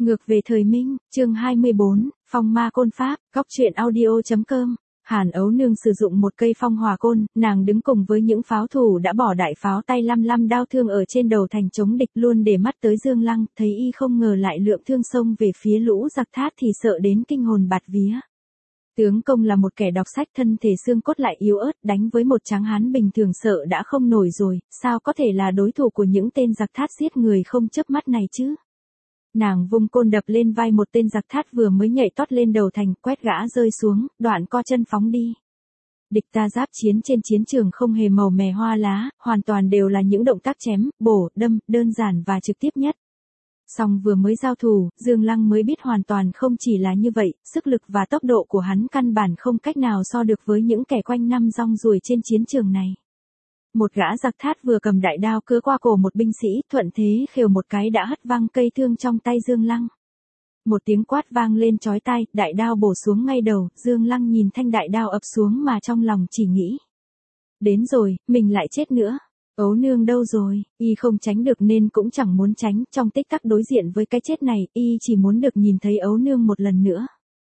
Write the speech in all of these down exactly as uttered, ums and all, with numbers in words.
Ngược về thời Minh, chương hai mươi bốn, phong ma côn pháp, góc truyện audio.com. Hàn Ấu Nương sử dụng một cây phong hỏa côn, nàng đứng cùng với những pháo thủ đã bỏ đại pháo tay lăm lăm đao thương ở trên đầu thành chống địch luôn để mắt tới Dương Lăng, thấy y không ngờ lại lượng thương xông về phía lũ giặc thát thì sợ đến kinh hồn bạt vía. Tướng công là một kẻ đọc sách thân thể xương cốt lại yếu ớt, đánh với một tráng hán bình thường sợ đã không nổi rồi, sao có thể là đối thủ của những tên giặc thát giết người không chớp mắt này chứ? Nàng vung côn đập lên vai một tên giặc thát vừa mới nhảy tót lên đầu thành, quét gã rơi xuống, đoạn co chân phóng đi. Địch ta giáp chiến trên chiến trường không hề màu mè hoa lá, hoàn toàn đều là những động tác chém, bổ, đâm, đơn giản và trực tiếp nhất. Song vừa mới giao thủ, Dương Lăng mới biết hoàn toàn không chỉ là như vậy, sức lực và tốc độ của hắn căn bản không cách nào so được với những kẻ quanh năm rong ruổi trên chiến trường này. Một gã giặc thát vừa cầm đại đao cứa qua cổ một binh sĩ, thuận thế khều một cái đã hất văng cây thương trong tay Dương Lăng. Một tiếng quát vang lên chói tai, đại đao bổ xuống ngay đầu, Dương Lăng nhìn thanh đại đao ập xuống mà trong lòng chỉ nghĩ. Đến rồi, mình lại chết nữa. Ấu Nương đâu rồi? Y không tránh được nên cũng chẳng muốn tránh, trong tích tắc đối diện với cái chết này, y chỉ muốn được nhìn thấy Ấu Nương một lần nữa.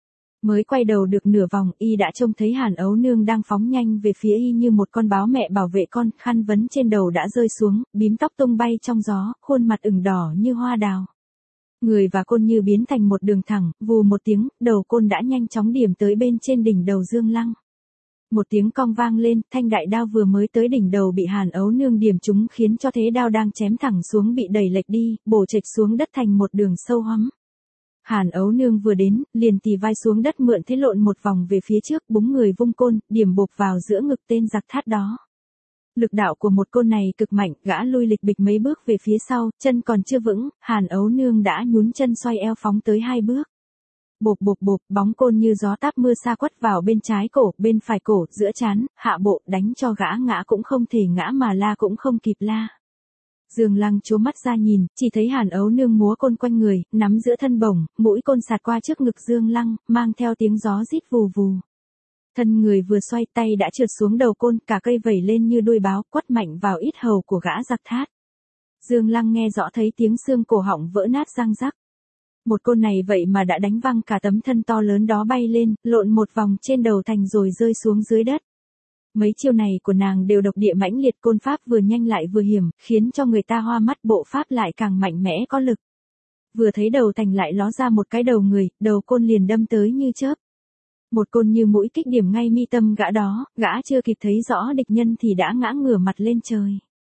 Mới quay đầu được nửa vòng, y đã trông thấy Hàn Ấu Nương đang phóng nhanh về phía y như một con báo mẹ bảo vệ con, khăn vấn trên đầu đã rơi xuống, bím tóc tung bay trong gió, khuôn mặt ửng đỏ như hoa đào. Người và côn như biến thành một đường thẳng, vù một tiếng, đầu côn đã nhanh chóng điểm tới bên trên đỉnh đầu Dương Lăng. Một tiếng cong vang lên, thanh đại đao vừa mới tới đỉnh đầu bị Hàn Ấu Nương điểm trúng khiến cho thế đao đang chém thẳng xuống bị đẩy lệch đi, bổ trệch xuống đất thành một đường sâu hoắm. Hàn Ấu Nương vừa đến, liền tì vai xuống đất mượn thế lộn một vòng về phía trước, búng người vung côn, điểm bộp vào giữa ngực tên giặc thát đó. Lực đạo của một côn này cực mạnh, gã lui lịch bịch mấy bước về phía sau, chân còn chưa vững, Hàn Ấu Nương đã nhún chân xoay eo phóng tới hai bước. Bộp bộp bộp, bóng côn như gió táp mưa sa quất vào bên trái cổ, bên phải cổ, giữa trán, hạ bộ, đánh cho gã ngã cũng không thể ngã mà la cũng không kịp la. Dương Lăng trố mắt ra nhìn, chỉ thấy Hàn Ấu Nương múa côn quanh người, nắm giữa thân bổng, mũi côn sạt qua trước ngực Dương Lăng, mang theo tiếng gió rít vù vù. Thân người vừa xoay, tay đã trượt xuống đầu côn, cả cây vẩy lên như đuôi báo, quất mạnh vào yết hầu của gã giặc thát. Dương Lăng nghe rõ thấy tiếng xương cổ họng vỡ nát răng rắc. Một côn này vậy mà đã đánh văng cả tấm thân to lớn đó bay lên, lộn một vòng trên đầu thành rồi rơi xuống dưới đất. Mấy chiêu này của nàng đều độc địa mãnh liệt, côn pháp vừa nhanh lại vừa hiểm, khiến cho người ta hoa mắt, bộ pháp lại càng mạnh mẽ có lực. Vừa thấy đầu thành lại ló ra một cái đầu người, đầu côn liền đâm tới như chớp. Một côn như mũi kích điểm ngay mi tâm gã đó, gã chưa kịp thấy rõ địch nhân thì đã ngã ngửa mặt lên trời.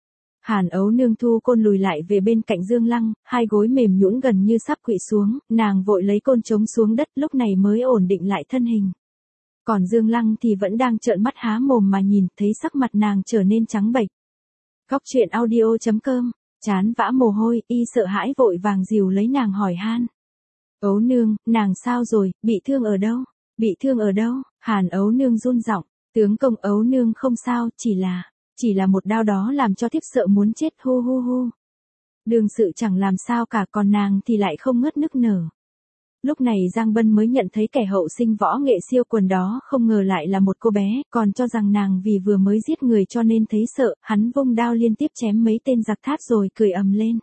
Hàn Ấu Nương thu côn lùi lại về bên cạnh Dương Lăng, hai gối mềm nhũn gần như sắp quỵ xuống, nàng vội lấy côn trống xuống đất, lúc này mới ổn định lại thân hình. Còn Dương Lăng thì vẫn đang trợn mắt há mồm mà nhìn, thấy sắc mặt nàng trở nên trắng bệch. Góc truyện audio.com, chán vã mồ hôi, y sợ hãi vội vàng dìu lấy nàng hỏi han. Ấu Nương, nàng sao rồi, bị thương ở đâu? Bị thương ở đâu? Hàn Ấu Nương run giọng, tướng công Ấu Nương không sao, chỉ là, chỉ là một đao đó làm cho thiếp sợ muốn chết, hu hu hu. Đương sự chẳng làm sao cả, còn nàng thì lại không ngớt nức nở. Lúc này Giang Bân mới nhận thấy kẻ hậu sinh võ nghệ siêu quần đó không ngờ lại là một cô bé, còn cho rằng nàng vì vừa mới giết người cho nên thấy sợ, hắn vung đao liên tiếp chém mấy tên giặc thát rồi cười ầm lên.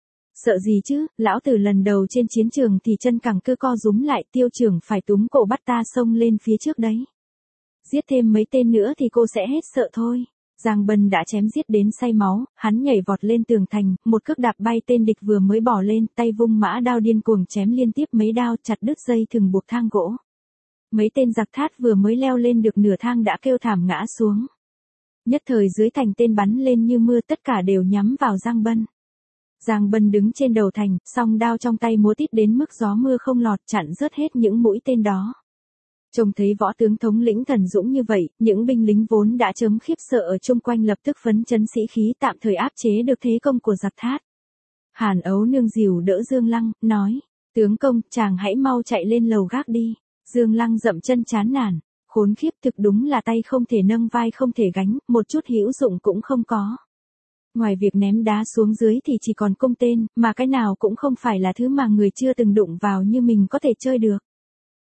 Sợ gì chứ, lão tử lần đầu trên chiến trường thì chân cẳng cơ co rúm lại, tiêu trưởng phải túm cổ bắt ta xông lên phía trước đấy. Giết thêm mấy tên nữa thì cô sẽ hết sợ thôi. Giang Bân đã chém giết đến say máu, hắn nhảy vọt lên tường thành, một cước đạp bay tên địch vừa mới bỏ lên, tay vung mã đao điên cuồng chém liên tiếp mấy đao, chặt đứt dây thừng buộc thang gỗ. Mấy tên giặc thát vừa mới leo lên được nửa thang đã kêu thảm ngã xuống. Nhất thời dưới thành tên bắn lên như mưa, tất cả đều nhắm vào Giang Bân. Giang Bân đứng trên đầu thành, song đao trong tay múa tít đến mức gió mưa không lọt, chặn rớt hết những mũi tên đó. Trông thấy võ tướng thống lĩnh thần dũng như vậy, những binh lính vốn đã chớm khiếp sợ ở chung quanh lập tức phấn chấn sĩ khí, tạm thời áp chế được thế công của giặc thát. Hàn Ấu Nương dìu đỡ Dương Lăng, nói, tướng công, chàng hãy mau chạy lên lầu gác đi. Dương Lăng dậm chân chán nản, khốn khiếp, thực đúng là tay không thể nâng vai không thể gánh, một chút hữu dụng cũng không có. Ngoài việc ném đá xuống dưới thì chỉ còn cung tên, mà cái nào cũng không phải là thứ mà người chưa từng đụng vào như mình có thể chơi được.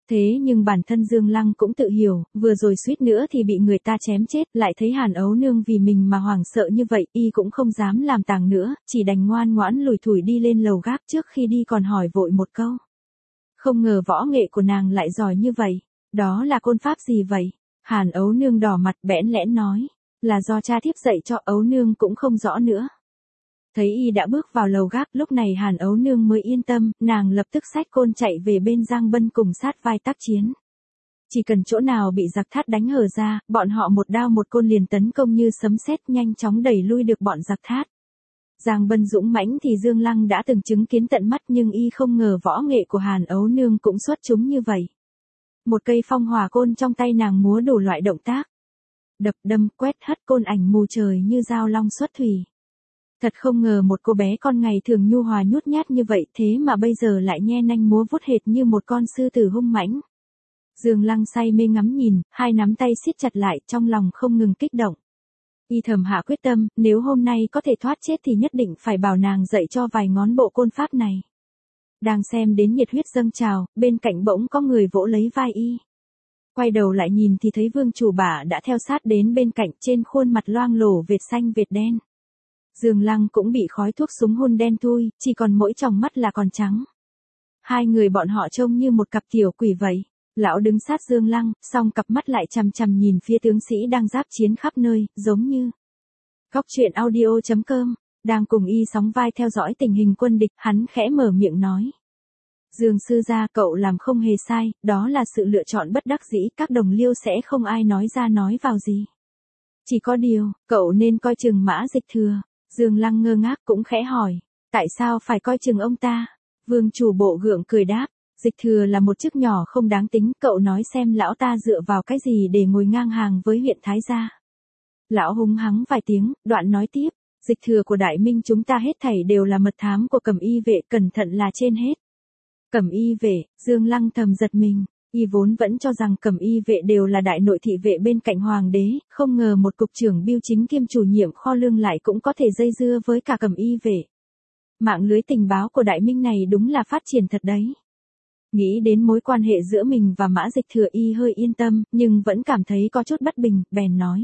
Thế nhưng bản thân Dương Lăng cũng tự hiểu, vừa rồi suýt nữa thì bị người ta chém chết, lại thấy Hàn Ấu Nương vì mình mà hoảng sợ như vậy, y cũng không dám làm tàng nữa, chỉ đành ngoan ngoãn lủi thủi đi lên lầu gác, trước khi đi còn hỏi vội một câu. Không ngờ võ nghệ của nàng lại giỏi như vậy, đó là côn pháp gì vậy? Hàn Ấu Nương đỏ mặt bẽn lẽn nói, là do cha thiếp dạy cho. Ấu Nương cũng không rõ nữa. Thấy y đã bước vào lầu gác, lúc này Hàn Ấu Nương mới yên tâm, nàng lập tức xách côn chạy về bên Giang Bân cùng sát vai tác chiến. Chỉ cần chỗ nào bị giặc thát đánh hở ra, bọn họ một đao một côn liền tấn công như sấm sét, nhanh chóng đẩy lui được bọn giặc thát. Giang Bân dũng mãnh thì Dương Lăng đã từng chứng kiến tận mắt, nhưng y không ngờ võ nghệ của Hàn Ấu Nương cũng xuất chúng như vậy. Một cây phong hỏa côn trong tay nàng múa đủ loại động tác. Đập đâm quét hất côn ảnh mù trời như dao long xuất thủy. Thật không ngờ một cô bé con ngày thường nhu hòa nhút nhát như vậy, thế mà bây giờ lại nhe nanh múa vuốt hệt như một con sư tử hung mãnh. Dương Lăng say mê ngắm nhìn, hai nắm tay siết chặt lại, trong lòng không ngừng kích động. Y thầm hạ quyết tâm, nếu hôm nay có thể thoát chết thì nhất định phải bảo nàng dạy cho vài ngón bộ côn pháp này. Đang xem đến nhiệt huyết dâng trào, bên cạnh bỗng có người vỗ lấy vai y. Quay đầu lại nhìn thì thấy Vương chủ bả đã theo sát đến bên cạnh, trên khuôn mặt loang lổ vệt xanh vệt đen. Dương Lăng cũng bị khói thuốc súng hôn đen thui, chỉ còn mỗi tròng mắt là còn trắng. Hai người bọn họ trông như một cặp tiểu quỷ vậy. Lão đứng sát Dương Lăng, song cặp mắt lại chằm chằm nhìn phía tướng sĩ đang giáp chiến khắp nơi, giống như. Góc truyện audio chấm com, đang cùng y sóng vai theo dõi tình hình quân địch, hắn khẽ mở miệng nói. Dương sư gia, cậu làm không hề sai, đó là sự lựa chọn bất đắc dĩ, các đồng liêu sẽ không ai nói ra nói vào gì. Chỉ có điều, cậu nên coi chừng Mã Dịch Thừa. Dương Lăng ngơ ngác cũng khẽ hỏi, tại sao phải coi chừng ông ta? Vương chủ bộ gượng cười đáp, Dịch Thừa là một chức nhỏ không đáng tính, cậu nói xem lão ta dựa vào cái gì để ngồi ngang hàng với huyện Thái gia. Lão húng hắng vài tiếng, đoạn nói tiếp, Dịch Thừa của Đại Minh chúng ta hết thảy đều là mật thám của Cẩm Y vệ, cẩn thận là trên hết. Cẩm Y vệ, Dương Lăng thầm giật mình. Y vốn vẫn cho rằng Cẩm Y vệ đều là đại nội thị vệ bên cạnh hoàng đế, không ngờ một cục trưởng biêu chính kiêm chủ nhiệm kho lương lại cũng có thể dây dưa với cả Cẩm Y vệ. Mạng lưới tình báo của Đại Minh này đúng là phát triển thật đấy. Nghĩ đến mối quan hệ giữa mình và Mã Dịch Thừa, y hơi yên tâm, nhưng vẫn cảm thấy có chút bất bình, bèn nói.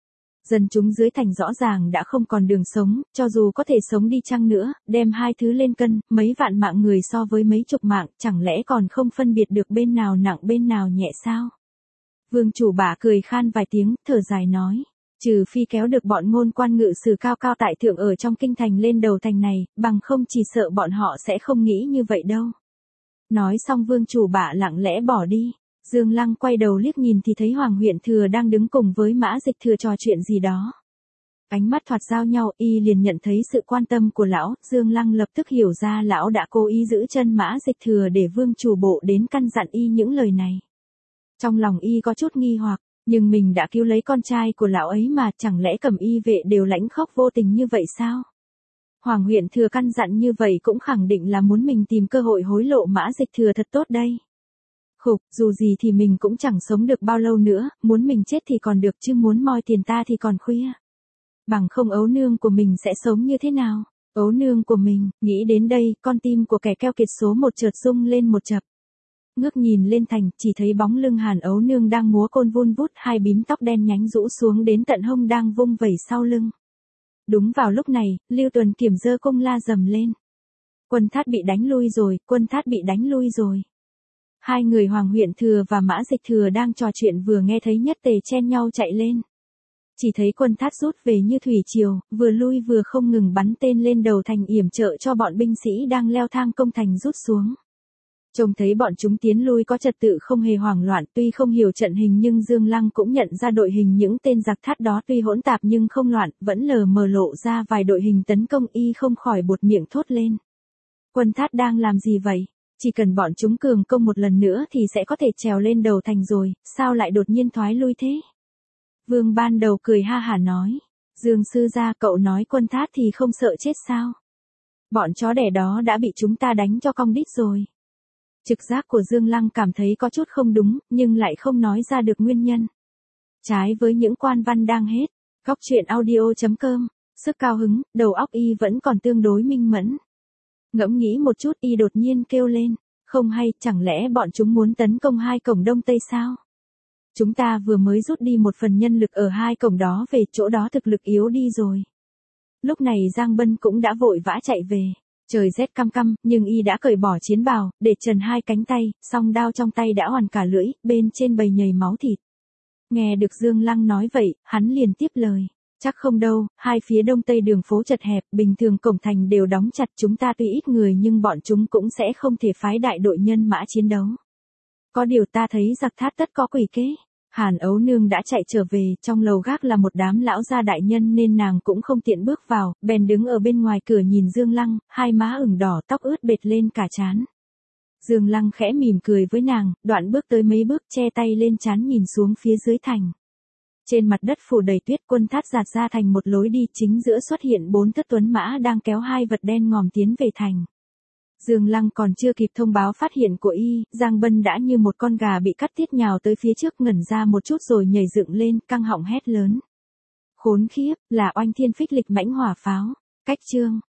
Dân chúng dưới thành rõ ràng đã không còn đường sống, cho dù có thể sống đi chăng nữa, đem hai thứ lên cân, mấy vạn mạng người so với mấy chục mạng, chẳng lẽ còn không phân biệt được bên nào nặng bên nào nhẹ sao? Vương chủ bả cười khan vài tiếng, thở dài nói, trừ phi kéo được bọn ngôn quan ngự sử cao cao tại thượng ở trong kinh thành lên đầu thành này, bằng không chỉ sợ bọn họ sẽ không nghĩ như vậy đâu. Nói xong vương chủ bả lặng lẽ bỏ đi. Dương Lăng quay đầu liếc nhìn thì thấy Hoàng huyện thừa đang đứng cùng với Mã Dịch Thừa trò chuyện gì đó. Ánh mắt thoạt giao nhau, y liền nhận thấy sự quan tâm của lão, Dương Lăng lập tức hiểu ra lão đã cố ý giữ chân Mã Dịch Thừa để vương chủ bộ đến căn dặn y những lời này. Trong lòng y có chút nghi hoặc, nhưng mình đã cứu lấy con trai của lão ấy mà, chẳng lẽ Cẩm Y vệ đều lãnh khóc vô tình như vậy sao? Hoàng huyện thừa căn dặn như vậy cũng khẳng định là muốn mình tìm cơ hội hối lộ Mã Dịch Thừa thật tốt đây. Khục, dù gì thì mình cũng chẳng sống được bao lâu nữa, muốn mình chết thì còn được chứ muốn moi tiền ta thì còn khuya. Bằng không Ấu Nương của mình sẽ sống như thế nào? Ấu Nương của mình, nghĩ đến đây, con tim của kẻ keo kiệt số một chợt rung lên một chập. Ngước nhìn lên thành, chỉ thấy bóng lưng Hàn Ấu Nương đang múa côn vun vút, hai bím tóc đen nhánh rũ xuống đến tận hông đang vung vẩy sau lưng. Đúng vào lúc này, Lưu Tuần Kiểm giơ cung la rầm lên. Quân Thát bị đánh lui rồi, Quân Thát bị đánh lui rồi. Hai người Hoàng huyện thừa và Mã Dịch Thừa đang trò chuyện vừa nghe thấy nhất tề chen nhau chạy lên. Chỉ thấy Quân Thát rút về như thủy triều, vừa lui vừa không ngừng bắn tên lên đầu thành yểm trợ cho bọn binh sĩ đang leo thang công thành rút xuống. Trông thấy bọn chúng tiến lui có trật tự không hề hoảng loạn, tuy không hiểu trận hình nhưng Dương Lăng cũng nhận ra đội hình những tên giặc Thát đó tuy hỗn tạp nhưng không loạn, vẫn lờ mờ lộ ra vài đội hình tấn công, y không khỏi buột miệng thốt lên. Quân Thát đang làm gì vậy? Chỉ cần bọn chúng cường công một lần nữa thì sẽ có thể trèo lên đầu thành rồi, sao lại đột nhiên thoái lui thế? Vương ban đầu cười ha hả nói, Dương sư gia, cậu nói Quân Thát thì không sợ chết sao? Bọn chó đẻ đó đã bị chúng ta đánh cho cong đít rồi. Trực giác của Dương Lăng cảm thấy có chút không đúng, nhưng lại không nói ra được nguyên nhân. Trái với những quan văn đang hết, góc truyện audio chấm com, sức cao hứng, đầu óc y vẫn còn tương đối minh mẫn. Ngẫm nghĩ một chút y đột nhiên kêu lên, Không hay, chẳng lẽ bọn chúng muốn tấn công hai cổng đông tây sao? Chúng ta vừa mới rút đi một phần nhân lực ở hai cổng đó về, chỗ đó thực lực yếu đi rồi. Lúc này Giang Bân cũng đã vội vã chạy về. Trời rét căm căm, nhưng y đã cởi bỏ chiến bào, để trần hai cánh tay, song đao trong tay đã hoàn cả lưỡi, bên trên bầy nhầy máu thịt. Nghe được Dương Lăng nói vậy, hắn liền tiếp lời. Chắc không đâu, hai phía đông tây đường phố chật hẹp, bình thường cổng thành đều đóng chặt, chúng ta tuy ít người nhưng bọn chúng cũng sẽ không thể phái đại đội nhân mã chiến đấu. Có điều ta thấy giặc thát tất có quỷ kế. Hàn Ấu Nương đã chạy trở về, trong lầu gác là một đám lão gia đại nhân nên nàng cũng không tiện bước vào, bèn đứng ở bên ngoài cửa nhìn Dương Lăng, hai má ửng đỏ, tóc ướt bệt lên cả trán. Dương Lăng khẽ mỉm cười với nàng, đoạn bước tới mấy bước, che tay lên trán nhìn xuống phía dưới thành. Trên mặt đất phủ đầy tuyết, quân Thát giạt ra thành một lối đi, chính giữa xuất hiện bốn thất tuấn mã đang kéo hai vật đen ngòm tiến về thành. Dương Lăng còn chưa kịp thông báo phát hiện của y, Giang Bân đã như một con gà bị cắt tiết nhào tới phía trước, ngẩn ra một chút rồi nhảy dựng lên, căng họng hét lớn. Khốn khiếp, là Oanh Thiên Phích Lịch mãnh hỏa pháo. Cách chương